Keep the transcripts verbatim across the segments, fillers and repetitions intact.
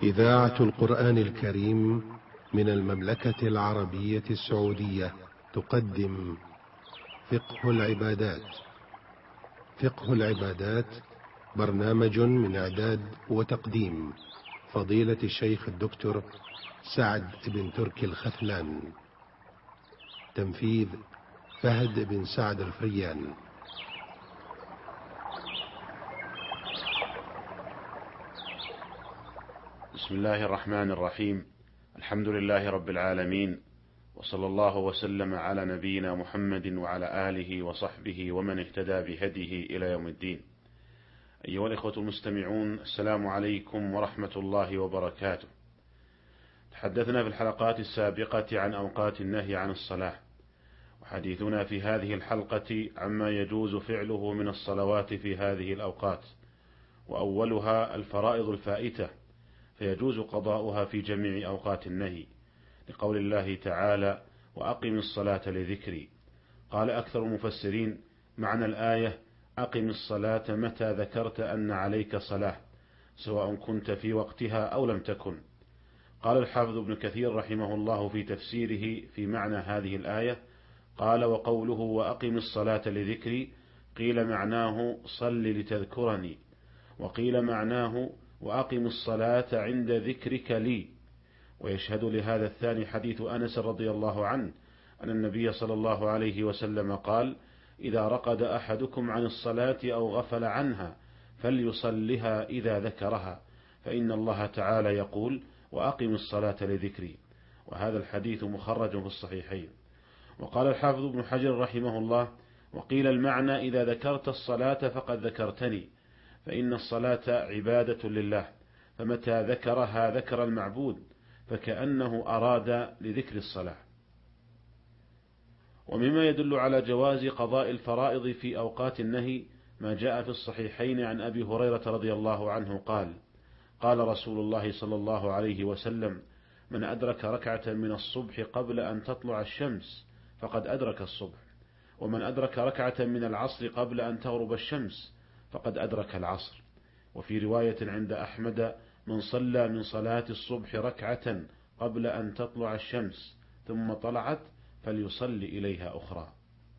إذاعة القرآن الكريم من المملكة العربية السعودية تقدم فقه العبادات. فقه العبادات برنامج من إعداد وتقديم فضيلة الشيخ الدكتور سعد بن تركي الخثلان. تنفيذ فهد بن سعد الفريان. بسم الله الرحمن الرحيم. الحمد لله رب العالمين، وصلى الله وسلم على نبينا محمد وعلى آله وصحبه ومن اهتدى بهديه إلى يوم الدين. أيها الإخوة المستمعون، السلام عليكم ورحمة الله وبركاته. تحدثنا في الحلقات السابقة عن أوقات النهي عن الصلاة، وحديثنا في هذه الحلقة عما يجوز فعله من الصلوات في هذه الأوقات، وأولها الفرائض الفائتة، فيجوز قضاؤها في جميع أوقات النهي، لقول الله تعالى: وأقم الصلاة لذكري. قال أكثر المفسرين: معنى الآية أقم الصلاة متى ذكرت أن عليك صلاة، سواء كنت في وقتها أو لم تكن. قال الحافظ ابن كثير رحمه الله في تفسيره في معنى هذه الآية، قال: وقوله وأقم الصلاة لذكري قيل معناه صل لتذكرني، وقيل معناه وأقم الصلاة عند ذكرك لي. ويشهد لهذا الثاني حديث أنس رضي الله عنه أن النبي صلى الله عليه وسلم قال: إذا رقد أحدكم عن الصلاة أو غفل عنها فليصلها إذا ذكرها، فإن الله تعالى يقول: وأقم الصلاة لذكري. وهذا الحديث مخرج في الصحيحين. وقال الحافظ ابن حجر رحمه الله: وقيل المعنى إذا ذكرت الصلاة فقد ذكرتني، فإن الصلاة عبادة لله، فمتى ذكرها ذكر المعبود، فكأنه أراد لذكر الصلاة. ومما يدل على جواز قضاء الفرائض في أوقات النهي ما جاء في الصحيحين عن أبي هريرة رضي الله عنه قال: قال رسول الله صلى الله عليه وسلم: من أدرك ركعة من الصبح قبل أن تطلع الشمس فقد أدرك الصبح، ومن أدرك ركعة من العصر قبل أن تغرب الشمس فقد أدرك العصر. وفي رواية عند أحمد: من صلى من صلاة الصبح ركعة قبل أن تطلع الشمس ثم طلعت فليصلي إليها أخرى.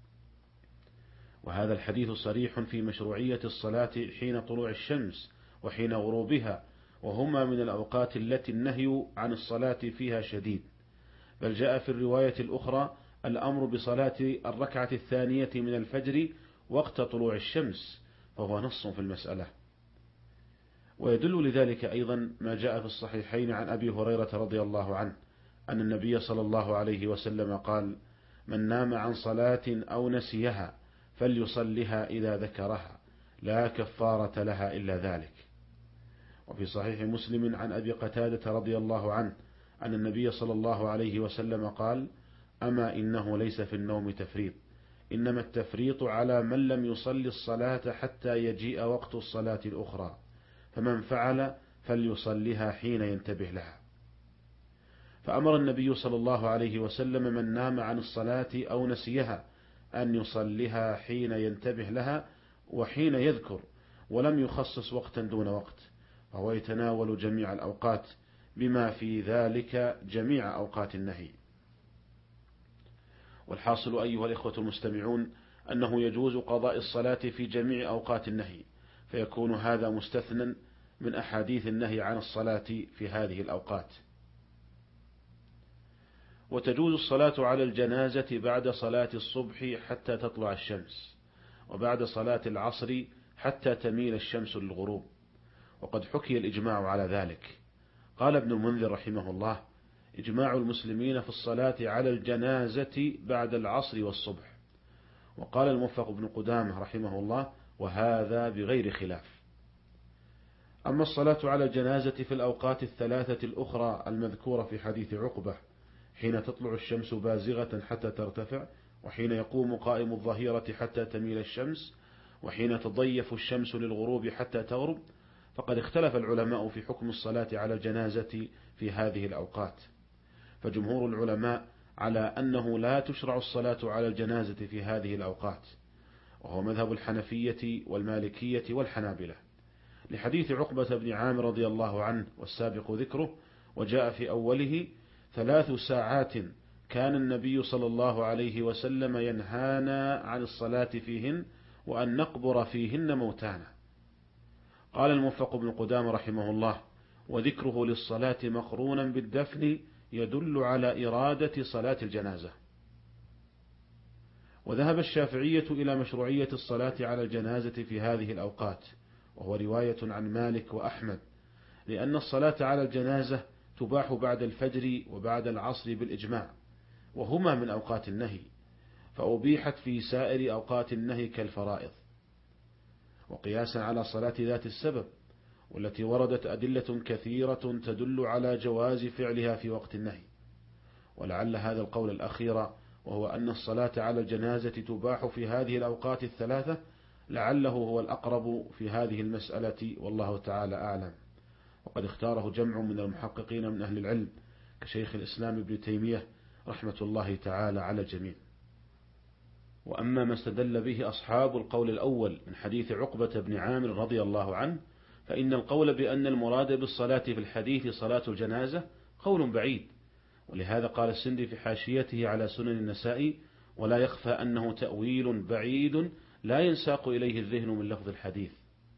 وهذا الحديث صريح في مشروعية الصلاة حين طلوع الشمس وحين غروبها، وهما من الأوقات التي النهي عن الصلاة فيها شديد. بل جاء في الرواية الأخرى الأمر بصلاة الركعة الثانية من الفجر وقت طلوع الشمس، فهو نص في المسألة. ويدل لذلك أيضا ما جاء في الصحيحين عن أبي هريرة رضي الله عنه أن النبي صلى الله عليه وسلم قال: من نام عن صلاة أو نسيها فليصلها إذا ذكرها، لا كفارة لها إلا ذلك. وفي صحيح مسلم عن أبي قتادة رضي الله عنه أن النبي صلى الله عليه وسلم قال: أما إنه ليس في النوم تفريط، إنما التفريط على من لم يصلي الصلاة حتى يجيء وقت الصلاة الأخرى، فمن فعل فليصليها حين ينتبه لها. فأمر النبي صلى الله عليه وسلم من نام عن الصلاة أو نسيها أن يصليها حين ينتبه لها وحين يذكر، ولم يخصص وقتا دون وقت، فهو يتناول جميع الأوقات بما في ذلك جميع أوقات النهي. والحاصل أيها الإخوة المستمعون أنه يجوز قضاء الصلاة في جميع أوقات النهي، فيكون هذا مستثنى من أحاديث النهي عن الصلاة في هذه الأوقات. وتجوز الصلاة على الجنازة بعد صلاة الصبح حتى تطلع الشمس، وبعد صلاة العصر حتى تميل الشمس للغروب، وقد حكي الإجماع على ذلك. قال ابن المنذر رحمه الله: إجماع المسلمين في الصلاة على الجنازة بعد العصر والصبح. وقال الموفق بن قدامة رحمه الله: وهذا بغير خلاف. أما الصلاة على الجنازة في الأوقات الثلاثة الأخرى المذكورة في حديث عقبة، حين تطلع الشمس بازغة حتى ترتفع، وحين يقوم قائم الظهيرة حتى تميل الشمس، وحين تضيف الشمس للغروب حتى تغرب، فقد اختلف العلماء في حكم الصلاة على الجنازة في هذه الأوقات. فجمهور العلماء على أنه لا تشرع الصلاة على الجنازة في هذه الأوقات، وهو مذهب الحنفية والمالكية والحنابلة، لحديث عقبة بن عامر رضي الله عنه والسابق ذكره، وجاء في أوله: ثلاث ساعات كان النبي صلى الله عليه وسلم ينهانا عن الصلاة فيهن وأن نقبر فيهن موتانا. قال الموفق بن قدامة رحمه الله: وذكره للصلاة مقرونا بالدفن يدل على إرادة صلاة الجنازة. وذهب الشافعية إلى مشروعية الصلاة على الجنازة في هذه الأوقات، وهو رواية عن مالك وأحمد، لأن الصلاة على الجنازة تباح بعد الفجر وبعد العصر بالإجماع، وهما من أوقات النهي، فأبيحت في سائر أوقات النهي كالفرائض، وقياسا على صلاة ذات السبب، والتي وردت أدلة كثيرة تدل على جواز فعلها في وقت النهي. ولعل هذا القول الأخير، وهو أن الصلاة على الجنازة تباح في هذه الأوقات الثلاثة، لعله هو الأقرب في هذه المسألة، والله تعالى أعلم. وقد اختاره جمع من المحققين من أهل العلم كشيخ الإسلام ابن تيمية رحمة الله تعالى على الجميع. وأما ما استدل به أصحاب القول الأول من حديث عقبة بن عامر رضي الله عنه، فإن القول بأن المراد بالصلاة في الحديث صلاة الجنازة قول بعيد، ولهذا قال السندي في حاشيته على سنن النسائي: ولا يخفى أنه تأويل بعيد لا ينساق إليه الذهن من لفظ الحديث.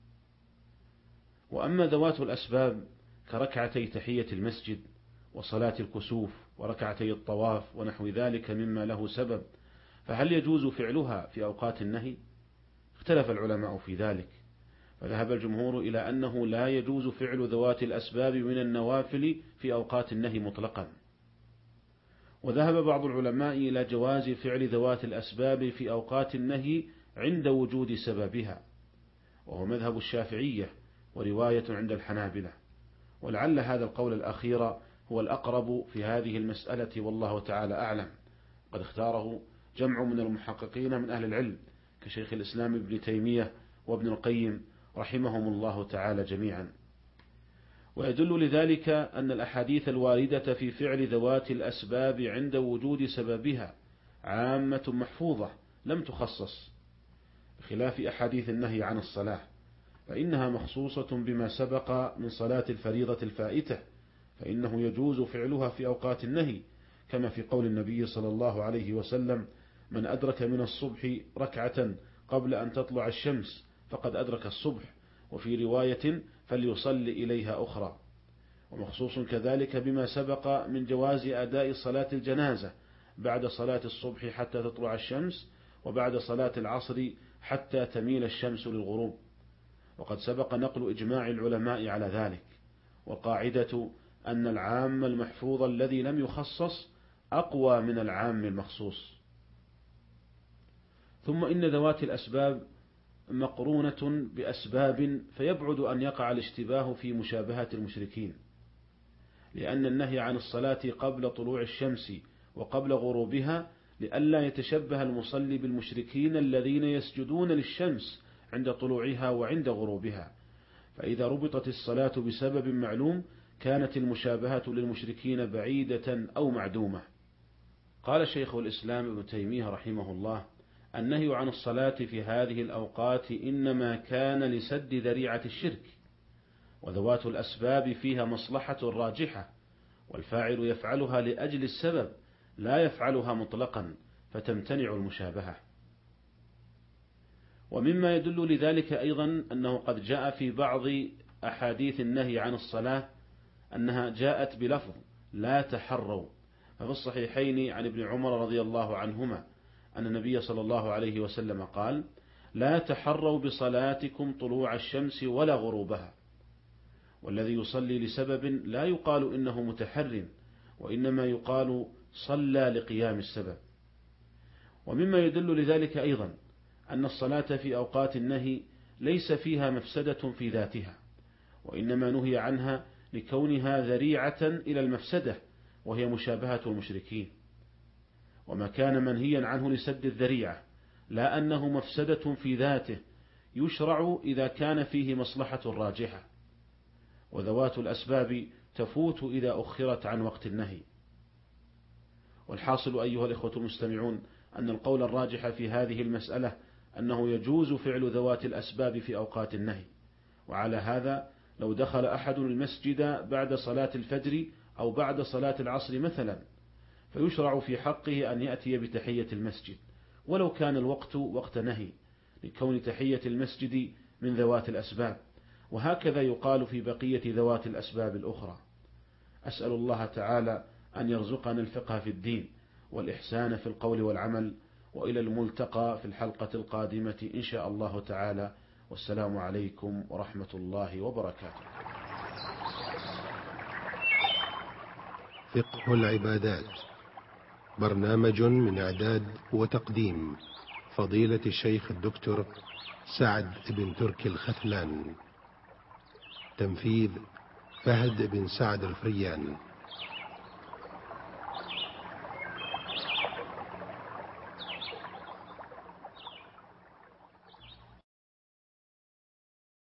وأما ذوات الأسباب كركعتي تحية المسجد وصلاة الكسوف وركعتي الطواف ونحو ذلك مما له سبب، فهل يجوز فعلها في أوقات النهي؟ اختلف العلماء في ذلك، فذهب الجمهور إلى أنه لا يجوز فعل ذوات الأسباب من النوافل في أوقات النهي مطلقا. وذهب بعض العلماء إلى جواز فعل ذوات الأسباب في أوقات النهي عند وجود سببها، وهو مذهب الشافعية ورواية عند الحنابلة، ولعل هذا القول الأخير هو الأقرب في هذه المسألة، والله تعالى أعلم. قد اختاره جمع من المحققين من أهل العلم كشيخ الإسلام ابن تيمية وابن القيم رحمهم الله تعالى جميعا. ويدل لذلك أن الأحاديث الواردة في فعل ذوات الأسباب عند وجود سببها عامة محفوظة لم تخصص، بخلاف أحاديث النهي عن الصلاة، فإنها مخصوصة بما سبق من صلاة الفريضة الفائتة، فإنه يجوز فعلها في أوقات النهي، كما في قول النبي صلى الله عليه وسلم: من أدرك من الصبح ركعة قبل أن تطلع الشمس فقد أدرك الصبح، وفي رواية: فليصل إليها أخرى. ومخصوص كذلك بما سبق من جواز أداء صلاة الجنازة بعد صلاة الصبح حتى تطلع الشمس، وبعد صلاة العصر حتى تميل الشمس للغروب، وقد سبق نقل إجماع العلماء على ذلك. والقاعدة أن العام المحفوظ الذي لم يخصص أقوى من العام المخصوص. ثم إن ذوات الأسباب مقرونة بأسباب، فيبعد أن يقع الاشتباه في مشابهة المشركين، لأن النهي عن الصلاة قبل طلوع الشمس وقبل غروبها لئلا يتشبه المصلي بالمشركين الذين يسجدون للشمس عند طلوعها وعند غروبها، فإذا ربطت الصلاة بسبب معلوم كانت المشابهة للمشركين بعيدة أو معدومة. قال شيخ الإسلام ابن تيمية رحمه الله: النهي عن الصلاة في هذه الأوقات إنما كان لسد ذريعة الشرك، وذوات الأسباب فيها مصلحة راجحة، والفاعل يفعلها لأجل السبب لا يفعلها مطلقا، فتمتنع المشابهة. ومما يدل لذلك أيضا أنه قد جاء في بعض أحاديث النهي عن الصلاة أنها جاءت بلفظ لا تحروا، ففي الصحيحين عن ابن عمر رضي الله عنهما أن النبي صلى الله عليه وسلم قال: لا تحروا بصلاتكم طلوع الشمس ولا غروبها. والذي يصلي لسبب لا يقال إنه متحر، وإنما يقال صلى لقيام السبب. ومما يدل لذلك أيضا أن الصلاة في أوقات النهي ليس فيها مفسدة في ذاتها، وإنما نهي عنها لكونها ذريعة إلى المفسدة، وهي مشابهة المشركين. وما كان منهيا عنه لسد الذريعة، لا أنه مفسدة في ذاته، يشرع إذا كان فيه مصلحة راجحة، وذوات الأسباب تفوت إذا أخرت عن وقت النهي. والحاصل أيها الإخوة المستمعون أن القول الراجح في هذه المسألة أنه يجوز فعل ذوات الأسباب في أوقات النهي، وعلى هذا لو دخل أحد المسجد بعد صلاة الفجر أو بعد صلاة العصر مثلا، فيشرع في حقه أن يأتي بتحية المسجد ولو كان الوقت وقت نهي، لكون تحية المسجد من ذوات الأسباب، وهكذا يقال في بقية ذوات الأسباب الأخرى. أسأل الله تعالى أن يرزقنا الفقه في الدين والإحسان في القول والعمل، وإلى الملتقى في الحلقة القادمة إن شاء الله تعالى، والسلام عليكم ورحمة الله وبركاته. فقه العبادات، برنامج من إعداد وتقديم فضيلة الشيخ الدكتور سعد بن تركي الختلان، تنفيذ فهد بن سعد الفريان.